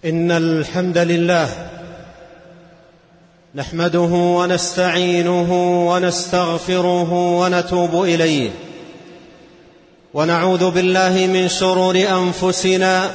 إن الحمد لله نحمده ونستعينه ونستغفره ونتوب إليه، ونعوذ بالله من شرور أنفسنا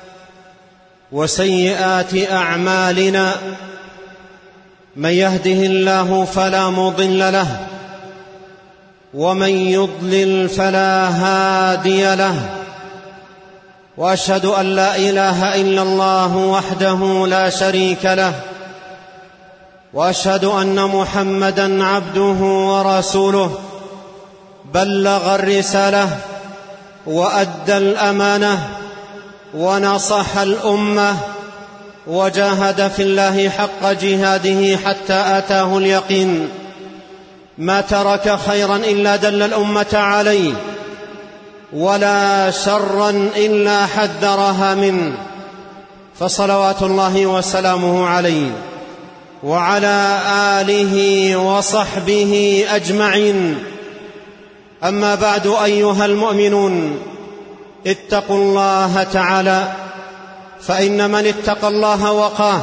وسيئات أعمالنا. من يهده الله فلا مضل له، ومن يضلل فلا هادي له، وأشهد أن لا إله إلا الله وحده لا شريك له، وأشهد أن محمدًا عبده ورسوله، بلغ الرسالة وأدى الأمانة ونصح الأمة، وجاهد في الله حق جهاده حتى آتاه اليقين. ما ترك خيرا إلا دل الأمة عليه، ولا شرا إلا حذرها منه، فصلوات الله وسلامه عليه وعلى آله وصحبه أجمعين. أما بعد، أيها المؤمنون، اتقوا الله تعالى، فإن من اتقى الله وقاه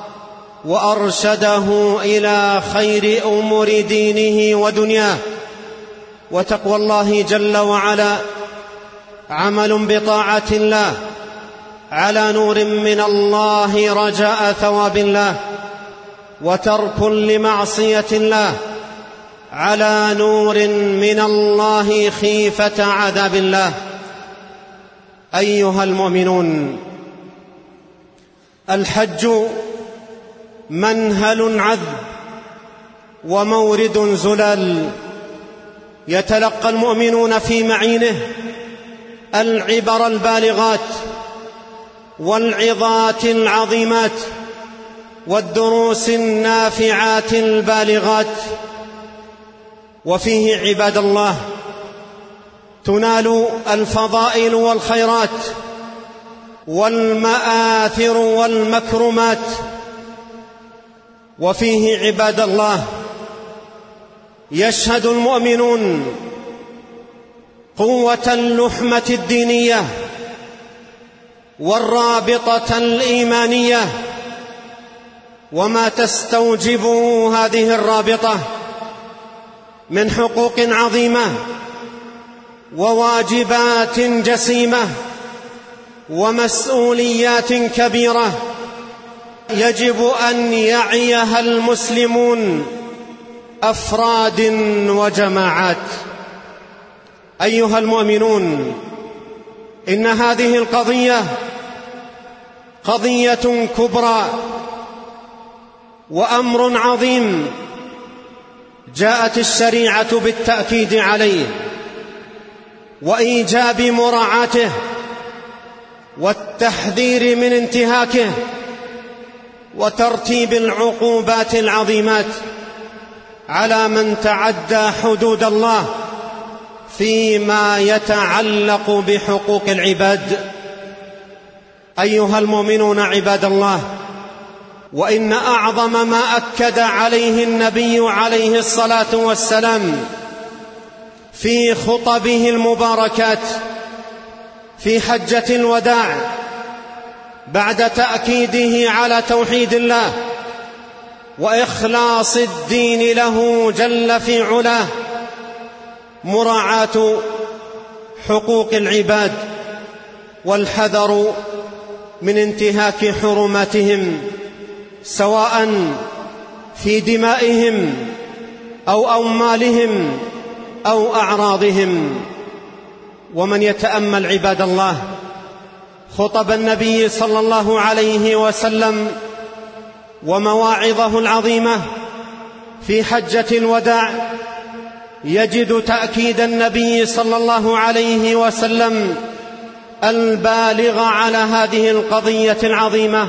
وأرشده إلى خير أمور دينه ودنياه. وتقوى الله جل وعلا عمل بطاعة الله على نور من الله رجاء ثواب الله، وترك لمعصية الله على نور من الله خيفة عذاب الله. أيها المؤمنون، الحج منهل عذب ومورد زلال، يتلقى المؤمنون في معينه العبر البالغات والعظات العظيمات والدروس النافعات البالغات. وفيه عباد الله تنال الفضائل والخيرات والمآثر والمكرمات. وفيه عباد الله يشهد المؤمنون قوة اللحمة الدينية والرابطة الإيمانية، وما تستوجب هذه الرابطة من حقوق عظيمة وواجبات جسيمة ومسؤوليات كبيرة يجب أن يعيها المسلمون أفراد وجماعات. أيها المؤمنون، إن هذه القضية قضية كبرى وأمر عظيم جاءت الشريعة بالتأكيد عليه وإيجاب مراعاته والتحذير من انتهاكه وترتيب العقوبات العظيمات على من تعدى حدود الله فيما يتعلق بحقوق العباد. أيها المؤمنون عباد الله، وإن أعظم ما أكد عليه النبي عليه الصلاة والسلام في خطبه المباركات في حجة الوداع بعد تأكيده على توحيد الله وإخلاص الدين له جل في علاه، مراعاة حقوق العباد والحذر من انتهاك حرماتهم، سواء في دمائهم أو أموالهم أو أعراضهم. ومن يتأمل عباد الله خطب النبي صلى الله عليه وسلم ومواعظه العظيمة في حجة الوداع يجد تأكيد النبي صلى الله عليه وسلم البالغ على هذه القضية العظيمة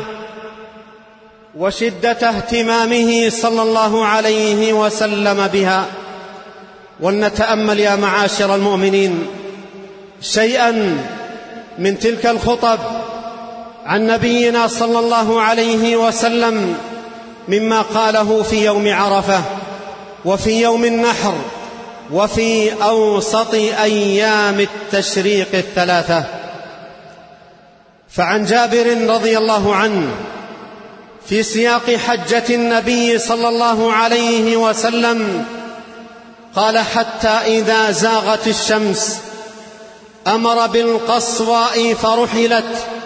وشدة اهتمامه صلى الله عليه وسلم بها. ولنتأمل يا معاشر المؤمنين شيئا من تلك الخطب عن نبينا صلى الله عليه وسلم مما قاله في يوم عرفة وفي يوم النحر وفي أوسط أيام التشريق الثلاثة. فعن جابر رضي الله عنه في سياق حجة النبي صلى الله عليه وسلم قال: حتى إذا زاغت الشمس أمر بالقصواء فرحلت،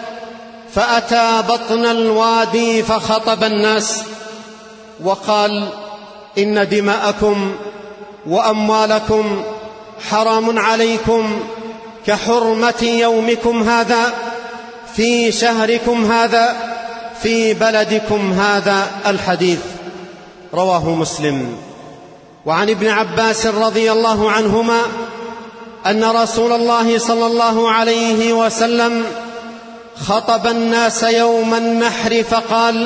فأتى بطن الوادي فخطب الناس وقال: إن دماءكم وأموالكم حرام عليكم كحرمة يومكم هذا في شهركم هذا في بلدكم هذا. الحديث رواه مسلم. وعن ابن عباس رضي الله عنهما أن رسول الله صلى الله عليه وسلم خطب الناس يوم النحر فقال: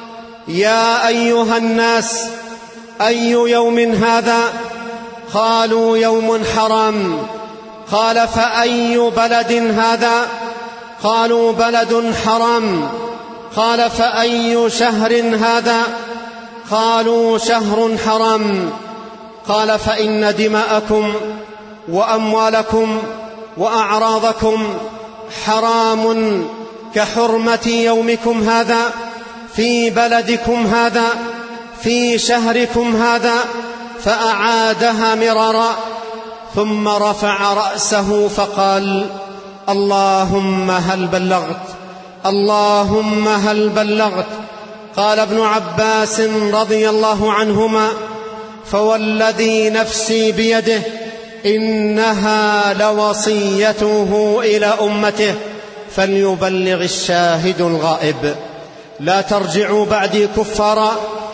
يا أيها الناس، أي يوم هذا؟ قالوا: يوم حرام. قال: فأي بلد هذا؟ قالوا: بلد حرام. قال: فأي شهر هذا؟ قالوا: شهر حرام. قال: فإن دماءكم وأموالكم وأعراضكم حرام كحرمة يومكم هذا في بلدكم هذا في شهركم هذا. فأعادها مرارا، ثم رفع رأسه فقال: اللهم هل بلغت؟ اللهم هل بلغت؟ قال ابن عباس رضي الله عنهما: فوالذي نفسي بيده إنها لوصيته إلى أمته فليبلغ الشاهد الغائب، لا ترجعوا بعدي كفارا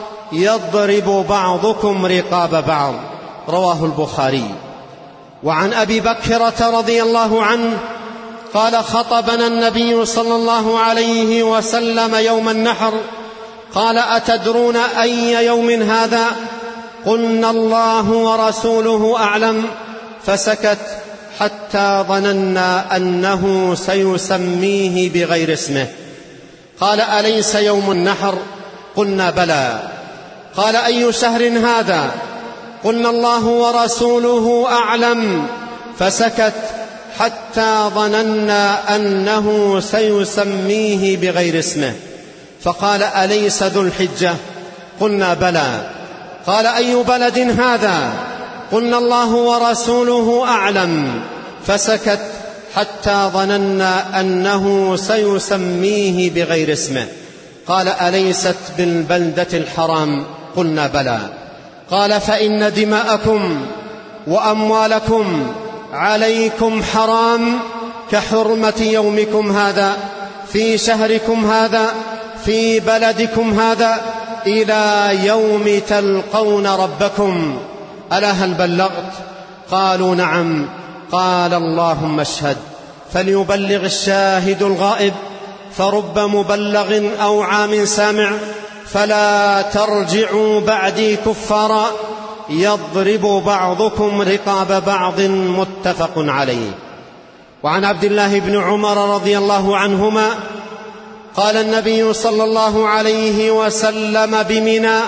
يضرب بعضكم رقاب بعض. رواه البخاري. وعن أبي بكرة رضي الله عنه قال: خطبنا النبي صلى الله عليه وسلم يوم النحر، قال: أتدرون أي يوم هذا؟ قلنا: الله ورسوله أعلم. فسكت حتى ظننا أنه سيسميه بغير اسمه. قال: أليس يوم النحر؟ قلنا: بلى. قال: أي شهر هذا؟ قلنا: الله ورسوله أعلم. فسكت حتى ظننا أنه سيسميه بغير اسمه. فقال: أليس ذو الحجة؟ قلنا: بلى. قال: أي بلد هذا؟ قلنا: الله ورسوله أعلم. فسكت حتى ظننا أنه سيسميه بغير اسمه. قال: أليست بالبلدة الحرام؟ قلنا: بلى. قال: فإن دماءكم وأموالكم عليكم حرام كحرمة يومكم هذا في شهركم هذا في بلدكم هذا إلى يوم تلقون ربكم. ألا هل بلغت؟ قالوا: نعم. قال: اللهم اشهد. فليبلغ الشاهد الغائب، فرب مبلغ أو عام سامع، فلا ترجعوا بعدي كفارا يضرب بعضكم رقاب بعض. متفق عليه. وعن عبد الله بن عمر رضي الله عنهما قال النبي صلى الله عليه وسلم بمنى: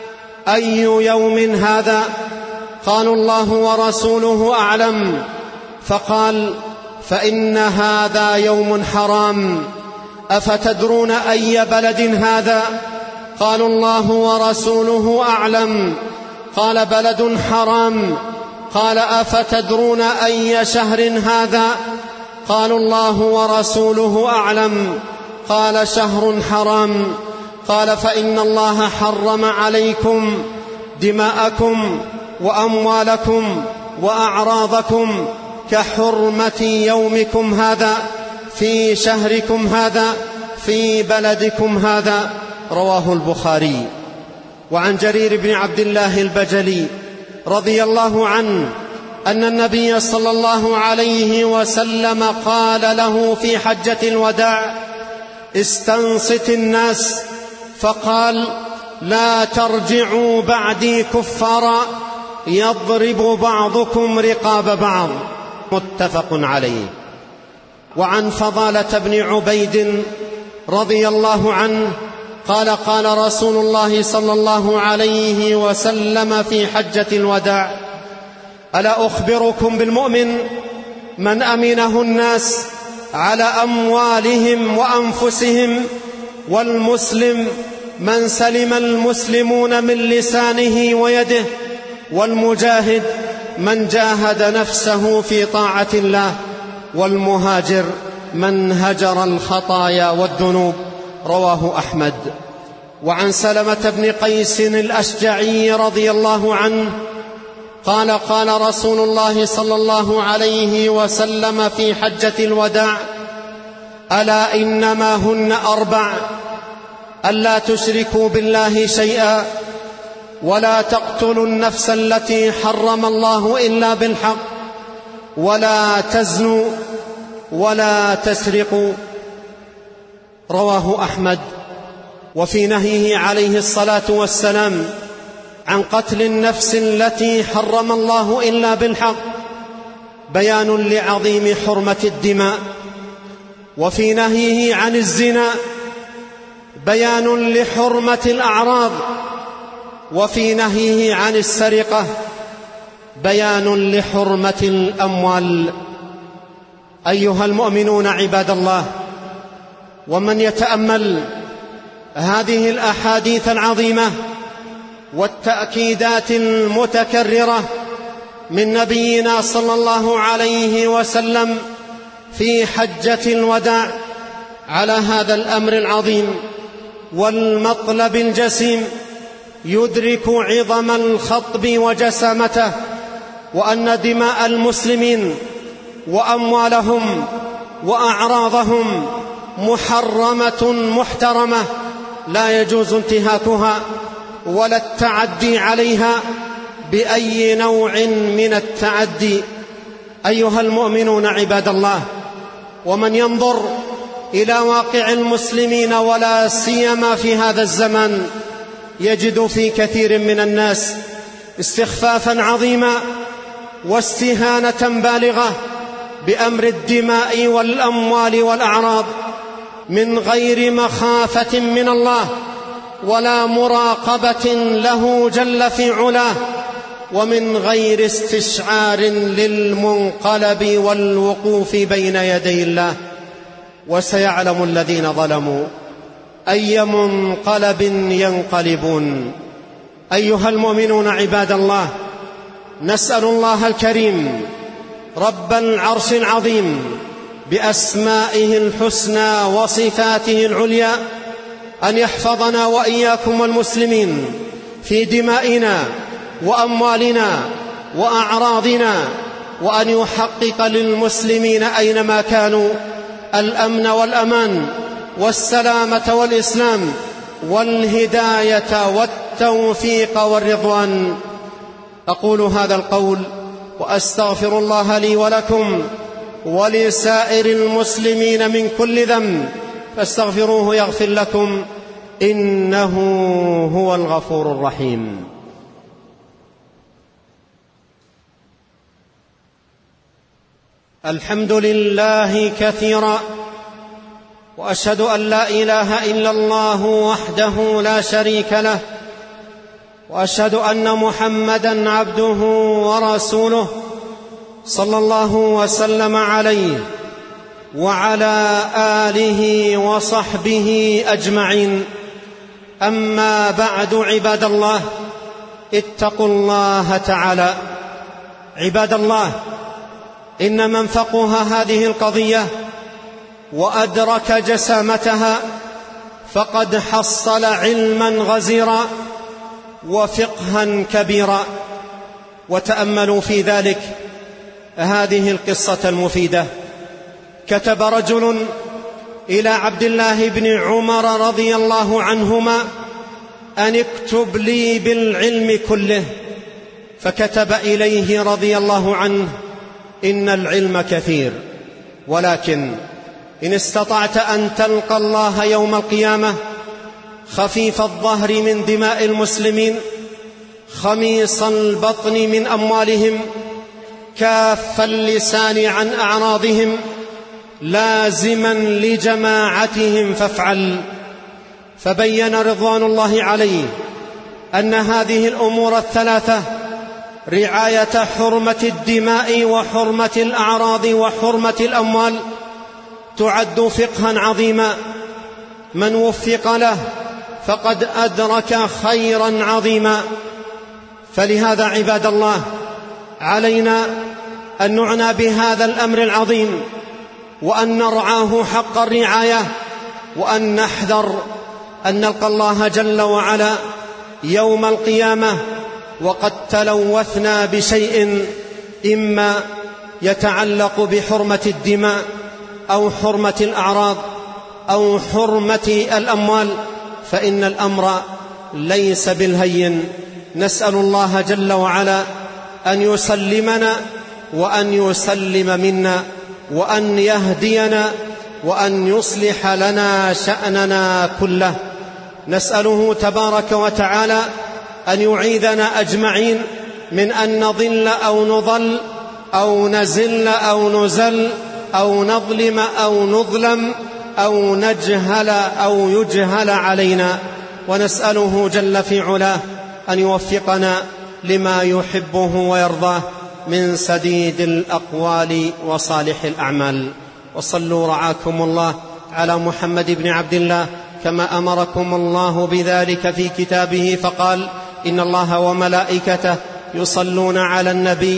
أي يوم هذا؟ قالوا: الله ورسوله أعلم. فقال: فإن هذا يوم حرام. أفتدرون أي بلد هذا؟ قالوا: الله ورسوله أعلم. قال: بلد حرام. قال: أفتدرون أي شهر هذا؟ قالوا: الله ورسوله أعلم. قال: شهر حرام. قال: فإن الله حرم عليكم دماءكم وأموالكم وأعراضكم كحرمة يومكم هذا في شهركم هذا في بلدكم هذا. رواه البخاري. وعن جرير بن عبد الله البجلي رضي الله عنه أن النبي صلى الله عليه وسلم قال له في حجة الوداع: استنصت الناس. فقال: لا ترجعوا بعدي كفارا يضرب بعضكم رقاب بعض. متفق عليه. وعن فضالة بن عبيد رضي الله عنه قال: قال رسول الله صلى الله عليه وسلم في حجة الوداع: ألا أخبركم بالمؤمن من أمنه الناس على أموالهم وأنفسهم، والمسلم من سلم المسلمون من لسانه ويده، والمجاهد من جاهد نفسه في طاعة الله، والمهاجر من هجر الخطايا والذنوب. رواه أحمد. وعن سلمة بن قيس الأشجعي رضي الله عنه قال: قال رسول الله صلى الله عليه وسلم في حجة الوداع: ألا إنما هن 4: ألا تشركوا بالله شيئا، ولا تقتلوا النفس التي حرم الله إلا بالحق، ولا تزنوا، ولا تسرقوا. رواه أحمد. وفي نهيه عليه الصلاة والسلام عن قتل النفس التي حرم الله إلا بالحق بيان لعظيم حرمة الدماء، وفي نهيه عن الزنا بيان لحرمة الأعراض، وفي نهيه عن السرقة بيان لحرمة الأموال. أيها المؤمنون عباد الله، ومن يتأمل هذه الأحاديث العظيمة والتأكيدات المتكررة من نبينا صلى الله عليه وسلم في حجة الوداع على هذا الأمر العظيم والمطلب الجسيم، يدرك عظم الخطب وجسامته، وأن دماء المسلمين وأموالهم وأعراضهم محرمة محترمة، لا يجوز انتهاكها ولا التعدي عليها بأي نوع من التعدي. أيها المؤمنون عباد الله، ومن ينظر إلى واقع المسلمين ولا سيما في هذا الزمان يجد في كثير من الناس استخفافا عظيما واستهانة بالغة بأمر الدماء والأموال والأعراض من غير مخافة من الله ولا مراقبة له جل في علاه، ومن غير استشعار للمنقلب والوقوف بين يدي الله. وسيعلم الذين ظلموا أي منقلب ينقلبون. أيها المؤمنون عباد الله، نسأل الله الكريم رب العرش العظيم بأسمائه الحسنى وصفاته العليا أن يحفظنا وإياكم والمسلمين في دمائنا وأموالنا وأعراضنا، وأن يحقق للمسلمين أينما كانوا الأمن والأمان والسلامة والإسلام والهداية والتوفيق والرضوان. أقول هذا القول وأستغفر الله لي ولكم ولسائر المسلمين من كل ذنب، فاستغفروه يغفر لكم، إنه هو الغفور الرحيم. الحمد لله كثيرا، وأشهد أن لا إله إلا الله وحده لا شريك له، وأشهد أن محمدًا عبده ورسوله صلى الله وسلم عليه وعلى آله وصحبه أجمعين. أما بعد، عباد الله، اتقوا الله تعالى. عباد الله، إن من فقه هذه القضية وأدرك جسامتها فقد حصل علما غزيرا وفقها كبيرا. وتأملوا في ذلك هذه القصة المفيدة. كتب رجل إلى عبد الله بن عمر رضي الله عنهما أن اكتب لي بالعلم كله، فكتب إليه رضي الله عنه: إن العلم كثير، ولكن إن استطعت أن تلقى الله يوم القيامة خفيف الظهر من دماء المسلمين، خميص البطن من أموالهم، كاف اللسان عن أعراضهم، لازما لجماعتهم فافعل. فبين رضوان الله عليه أن هذه الأمور الثلاثة، رعاية حرمة الدماء وحرمة الأعراض وحرمة الأموال، تعد فقها عظيما، من وفق له فقد أدرك خيرا عظيما. فلهذا عباد الله علينا أن نعنى بهذا الأمر العظيم، وأن نرعاه حق الرعاية، وأن نحذر أن نلقى الله جل وعلا يوم القيامة وقد تلوثنا بشيء إما يتعلق بحرمة الدماء أو حرمة الأعراض أو حرمة الأموال، فإن الأمر ليس بالهين. نسأل الله جل وعلا أن يسلمنا وأن يسلم منا، وأن يهدينا، وأن يصلح لنا شأننا كله. نسأله تبارك وتعالى أن يعيذنا أجمعين من أن نضل أو نضل أو نزل أو نزل أو نظلم أو نظلم أو نجهل أو يجهل علينا. ونسأله جل في علاه أن يوفقنا لما يحبه ويرضاه من سديد الأقوال وصالح الأعمال. وصلوا رعاكم الله على محمد بن عبد الله كما أمركم الله بذلك في كتابه، فقال: إن الله وملائكته يصلون على النبي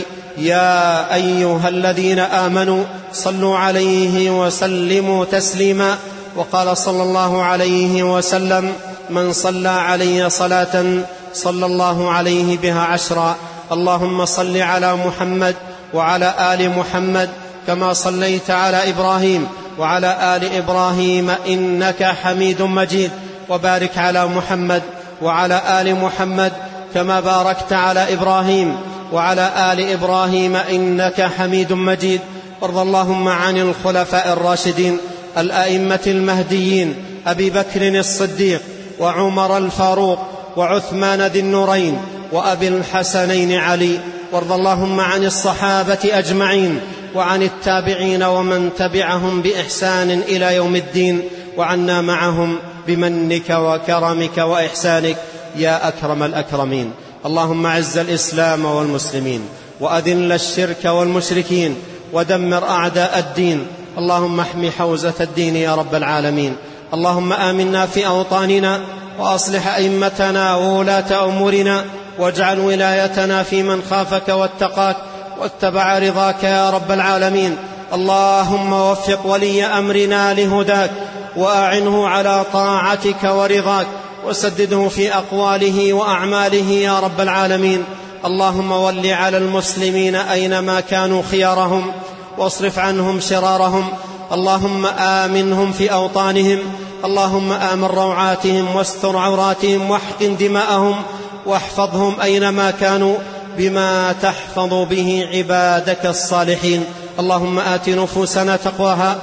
يا أيها الذين آمنوا صلوا عليه وسلموا تسليما. وقال صلى الله عليه وسلم: من صلى علي صلاة صلى الله عليه بها 10. اللهم صل على محمد وعلى آل محمد كما صليت على إبراهيم وعلى آل إبراهيم إنك حميد مجيد، وبارك على محمد وعلى آل محمد كما باركت على إبراهيم وعلى آل إبراهيم إنك حميد مجيد. وارض اللهم عن الخلفاء الراشدين الأئمة المهديين أبي بكر الصديق وعمر الفاروق وعثمان ذي النورين وأبي الحسنين علي. وارض اللهم عن الصحابة أجمعين وعن التابعين ومن تبعهم بإحسان إلى يوم الدين، وعنا معهم بمنك وكرمك وإحسانك يا أكرم الأكرمين. اللهم أعز الإسلام والمسلمين، وأذل الشرك والمشركين، ودمر أعداء الدين. اللهم احمِ حوزة الدين يا رب العالمين. اللهم آمنا في أوطاننا، وأصلح أئمتنا وولاة أمورنا، واجعل ولايتنا في من خافك واتقاك واتبع رضاك يا رب العالمين. اللهم وفق ولي أمرنا لهداك، وأعنه على طاعتك ورضاك، وسدده في أقواله وأعماله يا رب العالمين. اللهم ول على المسلمين أينما كانوا خيارهم، واصرف عنهم شرارهم. اللهم آمنهم في أوطانهم، اللهم آمن روعاتهم، واستر عوراتهم، واحقن دماءهم، واحفظهم أينما كانوا بما تحفظ به عبادك الصالحين. اللهم آت نفوسنا تقواها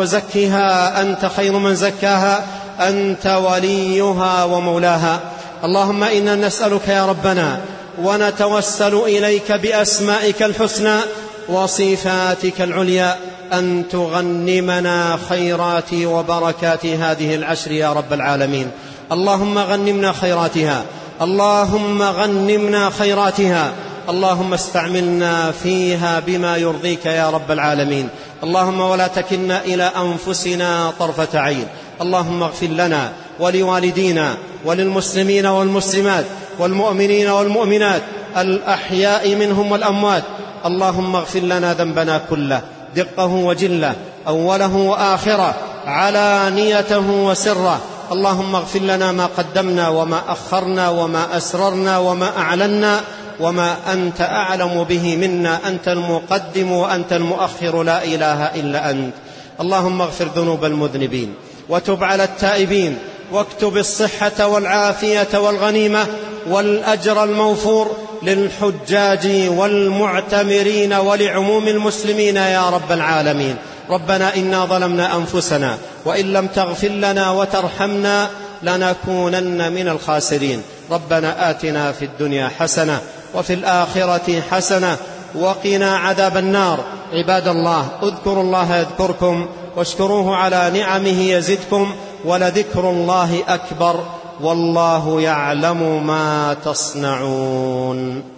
وزكها أنت خير من زكاها، أنت وليها ومولاها. اللهم إنا نسألك يا ربنا ونتوسل إليك بأسمائك الحسنى وصفاتك العليا أن تغنمنا خيرات وبركات هذه العشر يا رب العالمين. اللهم غنمنا خيراتها، اللهم غنمنا خيراتها، اللهم استعملنا فيها بما يرضيك يا رب العالمين. اللهم ولا تكلنا إلى أنفسنا طرفة عين. اللهم اغفر لنا ولوالدينا وللمسلمين والمسلمات والمؤمنين والمؤمنات الأحياء منهم والأموات. اللهم اغفر لنا ذنبنا كله، دقه وجله، أوله وآخره، علانيته وسره. اللهم اغفر لنا ما قدمنا وما أخرنا وما أسررنا وما أعلنا وما أنت أعلم به منا. أنت المقدم وأنت المؤخر، لا إله إلا أنت. اللهم اغفر ذنوب المذنبين، وتب على التائبين، واكتب الصحة والعافية والغنيمة والأجر الموفور للحجاج والمعتمرين ولعموم المسلمين يا رب العالمين. ربنا إنا ظلمنا أنفسنا، وإن لم تغفر لنا وترحمنا لنكونن من الخاسرين. ربنا آتنا في الدنيا حسنة وفي الآخرة حسنة وقنا عذاب النار. عباد الله، اذكروا الله يذكركم، واشكروه على نعمه يزدكم، ولذكر الله أكبر، والله يعلم ما تصنعون.